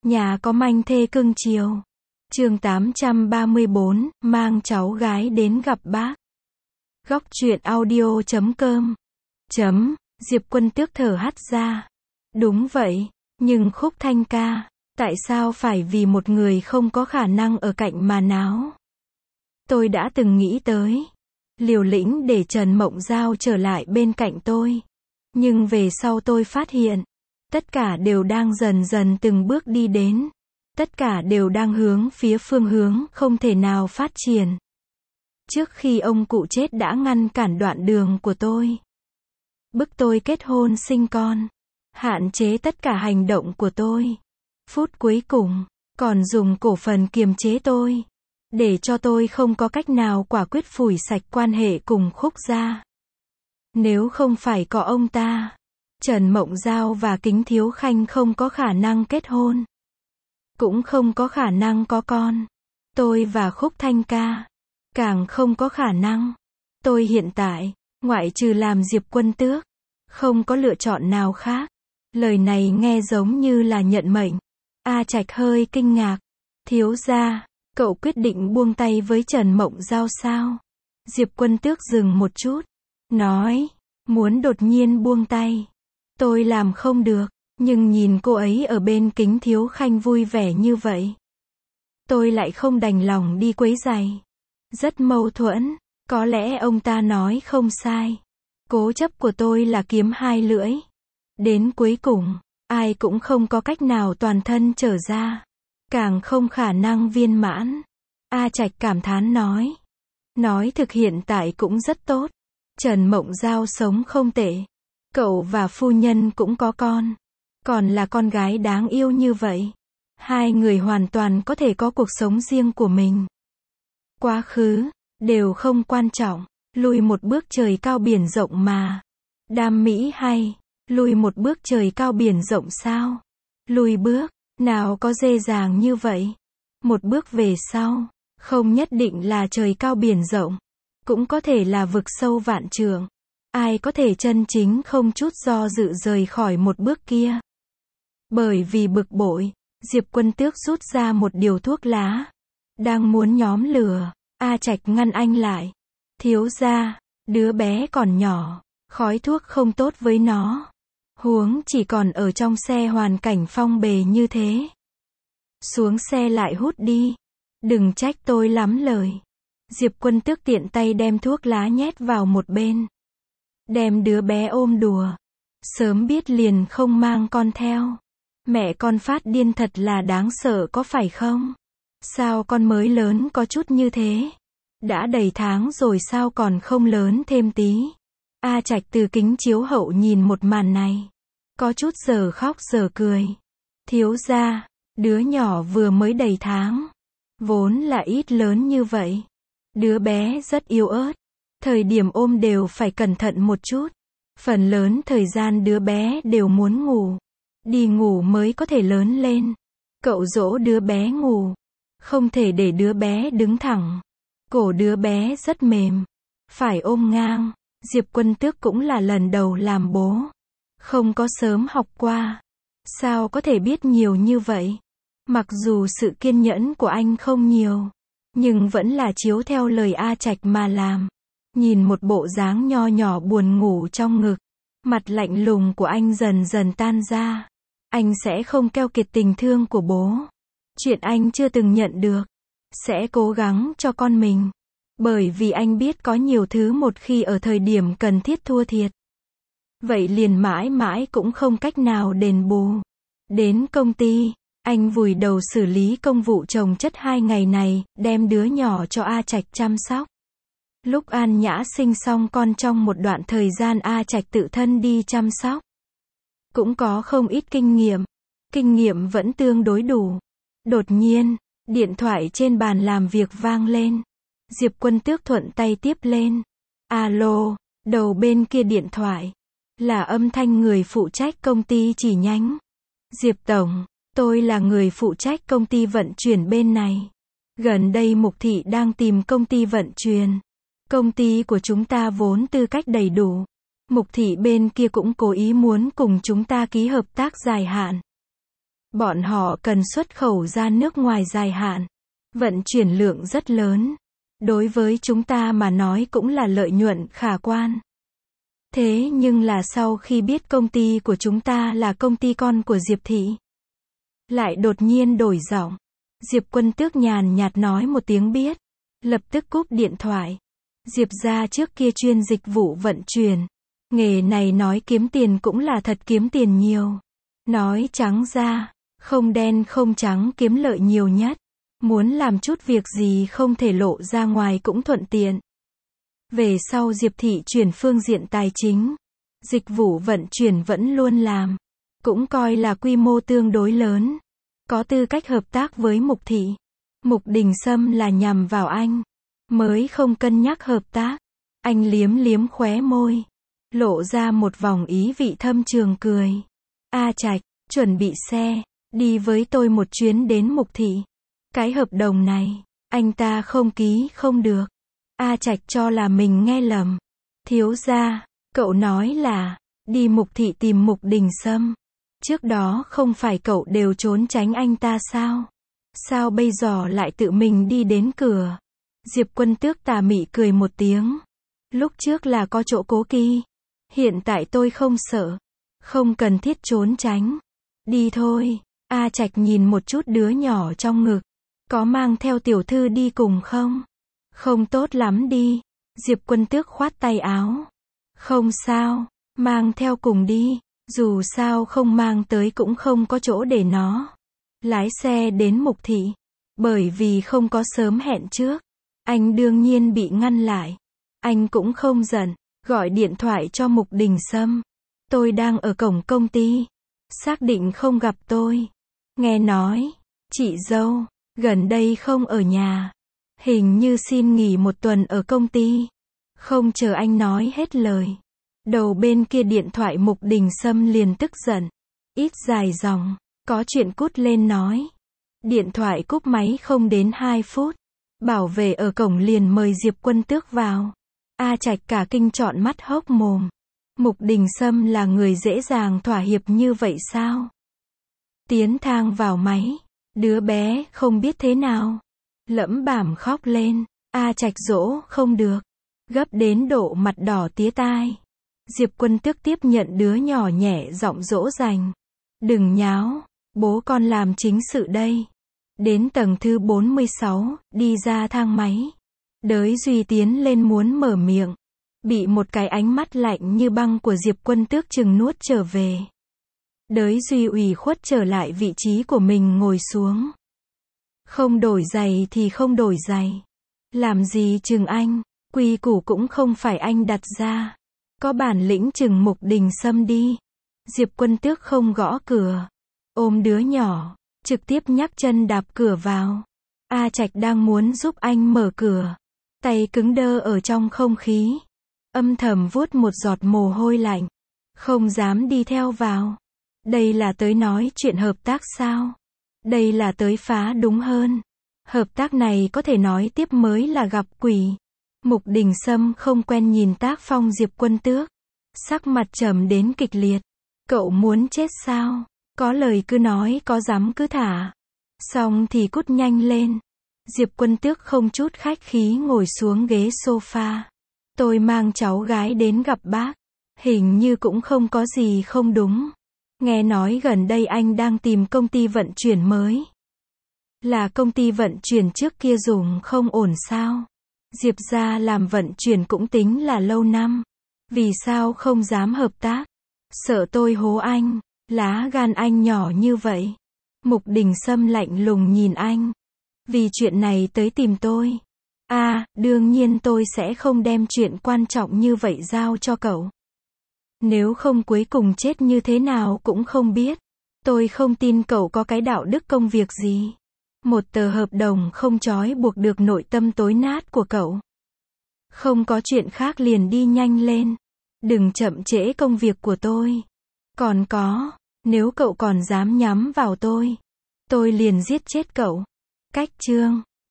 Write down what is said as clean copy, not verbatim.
Nhà có manh thê cưng chiều. Chương 834, mang cháu gái đến gặp bác. Góc truyện audio.com. Diệp Quân Tước thở hắt ra. Đúng vậy, nhưng Khúc Thanh ca, tại sao phải vì một người không có khả năng ở cạnh mà náo? Tôi đã từng nghĩ tới, liều lĩnh để Trần Mộng Giao trở lại bên cạnh tôi. Nhưng về sau tôi phát hiện, tất cả đều đang dần dần từng bước đi đến. Tất cả đều đang hướng phía phương hướng không thể nào phát triển. Trước khi ông cụ chết đã ngăn cản đoạn đường của tôi. Bức tôi kết hôn sinh con. Hạn chế tất cả hành động của tôi. Phút cuối cùng, còn dùng cổ phần kiềm chế tôi. Để cho tôi không có cách nào quả quyết phủi sạch quan hệ cùng Khúc gia. Nếu không phải có ông ta, Trần Mộng Giao và Kính Thiếu Khanh không có khả năng kết hôn. Cũng không có khả năng có con. Tôi và Khúc Thanh ca, càng không có khả năng. Tôi hiện tại, ngoại trừ làm Diệp Quân Tước, không có lựa chọn nào khác. Lời này nghe giống như là nhận mệnh. A Trạch hơi kinh ngạc. Thiếu gia, cậu quyết định buông tay với Trần Mộng Giao sao? Diệp Quân Tước dừng một chút, nói, muốn đột nhiên buông tay. Tôi làm không được, nhưng nhìn cô ấy ở bên Kính Thiếu Khanh vui vẻ như vậy. Tôi lại không đành lòng đi quấy rầy. Rất mâu thuẫn, có lẽ ông ta nói không sai. Cố chấp của tôi là kiếm hai lưỡi. Đến cuối cùng, ai cũng không có cách nào toàn thân trở ra. Càng không khả năng viên mãn. A Trạch cảm thán nói. Nói thực hiện tại cũng rất tốt. Trần Mộng Giao sống không tệ. Cậu và phu nhân cũng có con. Còn là con gái đáng yêu như vậy. Hai người hoàn toàn có thể có cuộc sống riêng của mình. Quá khứ, đều không quan trọng. Lùi một bước trời cao biển rộng mà. Đam mỹ hay, lùi một bước trời cao biển rộng sao? Lùi bước, nào có dễ dàng như vậy. Một bước về sau, không nhất định là trời cao biển rộng. Cũng có thể là vực sâu vạn trượng. Ai có thể chân chính không chút do dự rời khỏi một bước kia. Bởi vì bực bội, Diệp Quân Tước rút ra một điều thuốc lá. Đang muốn nhóm lửa, A Trạch ngăn anh lại. Thiếu gia, đứa bé còn nhỏ, khói thuốc không tốt với nó. Huống chỉ còn ở trong xe hoàn cảnh phong bề như thế. Xuống xe lại hút đi. Đừng trách tôi lắm lời. Diệp Quân Tước tiện tay đem thuốc lá nhét vào một bên. Đem đứa bé ôm đùa. Sớm biết liền không mang con theo. Mẹ con phát điên thật là đáng sợ có phải không? Sao con mới lớn có chút như thế? Đã đầy tháng rồi sao còn không lớn thêm tí? A Trạch từ kính chiếu hậu nhìn một màn này. Có chút giờ khóc giờ cười. Thiếu gia, đứa nhỏ vừa mới đầy tháng. Vốn là ít lớn như vậy. Đứa bé rất yếu ớt. Thời điểm ôm đều phải cẩn thận một chút. Phần lớn thời gian đứa bé đều muốn ngủ. Đi ngủ mới có thể lớn lên. Cậu dỗ đứa bé ngủ. Không thể để đứa bé đứng thẳng. Cổ đứa bé rất mềm. Phải ôm ngang. Diệp Quân Tước cũng là lần đầu làm bố. Không có sớm học qua. Sao có thể biết nhiều như vậy? Mặc dù sự kiên nhẫn của anh không nhiều. Nhưng vẫn là chiếu theo lời A Trạch mà làm. Nhìn một bộ dáng nho nhỏ buồn ngủ trong ngực. Mặt lạnh lùng của anh dần dần tan ra. Anh sẽ không keo kiệt tình thương của bố. Chuyện anh chưa từng nhận được. Sẽ cố gắng cho con mình. Bởi vì anh biết có nhiều thứ một khi ở thời điểm cần thiết thua thiệt. Vậy liền mãi mãi cũng không cách nào đền bù. Đến công ty, anh vùi đầu xử lý công vụ chồng chất 2 ngày này, đem đứa nhỏ cho A Trạch chăm sóc. Lúc An Nhã sinh xong con trong một đoạn thời gian A Trạch tự thân đi chăm sóc. Cũng có không ít kinh nghiệm vẫn tương đối đủ. Đột nhiên, điện thoại trên bàn làm việc vang lên. Diệp Quân Tước thuận tay tiếp lên. Alo, đầu bên kia điện thoại. Là âm thanh người phụ trách công ty chi nhánh. Diệp Tổng, tôi là người phụ trách công ty vận chuyển bên này. Gần đây Mục Thị đang tìm công ty vận chuyển. Công ty của chúng ta vốn tư cách đầy đủ. Mục Thị bên kia cũng cố ý muốn cùng chúng ta ký hợp tác dài hạn. Bọn họ cần xuất khẩu ra nước ngoài dài hạn. Vận chuyển lượng rất lớn. Đối với chúng ta mà nói cũng là lợi nhuận khả quan. Thế nhưng là sau khi biết công ty của chúng ta là công ty con của Diệp Thị, lại đột nhiên đổi giọng. Diệp Quân Tước nhàn nhạt nói một tiếng biết. Lập tức cúp điện thoại. Diệp gia trước kia chuyên dịch vụ vận chuyển. Nghề này nói kiếm tiền cũng là thật kiếm tiền nhiều. Nói trắng ra, không đen không trắng kiếm lợi nhiều nhất. Muốn làm chút việc gì không thể lộ ra ngoài cũng thuận tiện. Về sau Diệp Thị chuyển phương diện tài chính. Dịch vụ vận chuyển vẫn luôn làm. Cũng coi là quy mô tương đối lớn. Có tư cách hợp tác với Mục Thị. Mục Đình Sâm là nhằm vào anh. Mới không cân nhắc hợp tác. Anh liếm liếm khóe môi. Lộ ra một vòng ý vị thâm trường cười. A Trạch, chuẩn bị xe. Đi với tôi một chuyến đến Mục Thị. Cái hợp đồng này, anh ta không ký không được. A Trạch cho là mình nghe lầm. Thiếu gia, cậu nói là, đi Mục Thị tìm Mục Đình Sâm. Trước đó không phải cậu đều trốn tránh anh ta sao? Sao bây giờ lại tự mình đi đến cửa? Diệp Quân Tước tà mị cười một tiếng. Lúc trước là có chỗ cố kỵ. Hiện tại tôi không sợ. Không cần thiết trốn tránh. Đi thôi. A Trạch nhìn một chút đứa nhỏ trong ngực. Có mang theo tiểu thư đi cùng không? Không tốt lắm đi. Diệp Quân Tước khoát tay áo. Không sao. Mang theo cùng đi. Dù sao không mang tới cũng không có chỗ để nó. Lái xe đến Mục Thị. Bởi vì không có sớm hẹn trước. Anh đương nhiên bị ngăn lại. Anh cũng không giận. Gọi điện thoại cho Mục Đình Sâm. Tôi đang ở cổng công ty. Xác định không gặp tôi. Nghe nói, chị dâu, gần đây không ở nhà. Hình như xin nghỉ một tuần ở công ty. Không chờ anh nói hết lời. Đầu bên kia điện thoại Mục Đình Sâm liền tức giận. Ít dài dòng, có chuyện cút lên nói. Điện thoại cúp máy không đến 2 phút. Bảo vệ ở cổng liền mời Diệp Quân Tước vào. A Trạch cả kinh trọn mắt hốc mồm. Mục Đình Sâm là người dễ dàng thỏa hiệp như vậy sao? Tiến thang vào máy. Đứa bé không biết thế nào. Lẩm bẩm khóc lên. A Trạch dỗ không được. Gấp đến độ mặt đỏ tía tai. Diệp Quân Tước tiếp nhận đứa nhỏ nhẹ giọng dỗ dành. Đừng nháo. Bố con làm chính sự đây. Đến tầng thứ 46, đi ra thang máy. Đới Duy tiến lên muốn mở miệng. Bị một cái ánh mắt lạnh như băng của Diệp Quân Tước chừng nuốt trở về. Đới Duy ủy khuất trở lại vị trí của mình ngồi xuống. Không đổi giày thì không đổi giày. Làm gì chừng anh, quy củ cũng không phải anh đặt ra. Có bản lĩnh chừng Mục Đình Sâm đi. Diệp Quân Tước không gõ cửa. Ôm đứa nhỏ, trực tiếp nhắc chân đạp cửa vào. A Trạch đang muốn giúp anh mở cửa. Tay cứng đơ ở trong không khí. Âm thầm vuốt một giọt mồ hôi lạnh. Không dám đi theo vào. Đây là tới nói chuyện hợp tác sao? Đây là tới phá đúng hơn. Hợp tác này có thể nói tiếp mới là gặp quỷ. Mục Đình Sâm không quen nhìn tác phong Diệp Quân Tước. Sắc mặt trầm đến kịch liệt. Cậu muốn chết sao? Có lời cứ nói, có dám cứ thả. Xong thì cút nhanh lên. Diệp Quân Tước không chút khách khí ngồi xuống ghế sofa. Tôi mang cháu gái đến gặp bác. Hình như cũng không có gì không đúng. Nghe nói gần đây anh đang tìm công ty vận chuyển mới. Là công ty vận chuyển trước kia dùng không ổn sao? Diệp gia làm vận chuyển cũng tính là lâu năm. Vì sao không dám hợp tác? Sợ tôi hố anh. Lá gan anh nhỏ như vậy. Mục Đình Sâm lạnh lùng nhìn anh. Vì chuyện này tới tìm tôi. Đương nhiên tôi sẽ không đem chuyện quan trọng như vậy giao cho cậu. Nếu không cuối cùng chết như thế nào cũng không biết. Tôi không tin cậu có cái đạo đức công việc gì. Một tờ hợp đồng không trói buộc được nội tâm tối nát của cậu. Không có chuyện khác liền đi nhanh lên. Đừng chậm trễ công việc của tôi. Còn có, nếu cậu còn dám nhắm vào tôi liền giết chết cậu. Cách chương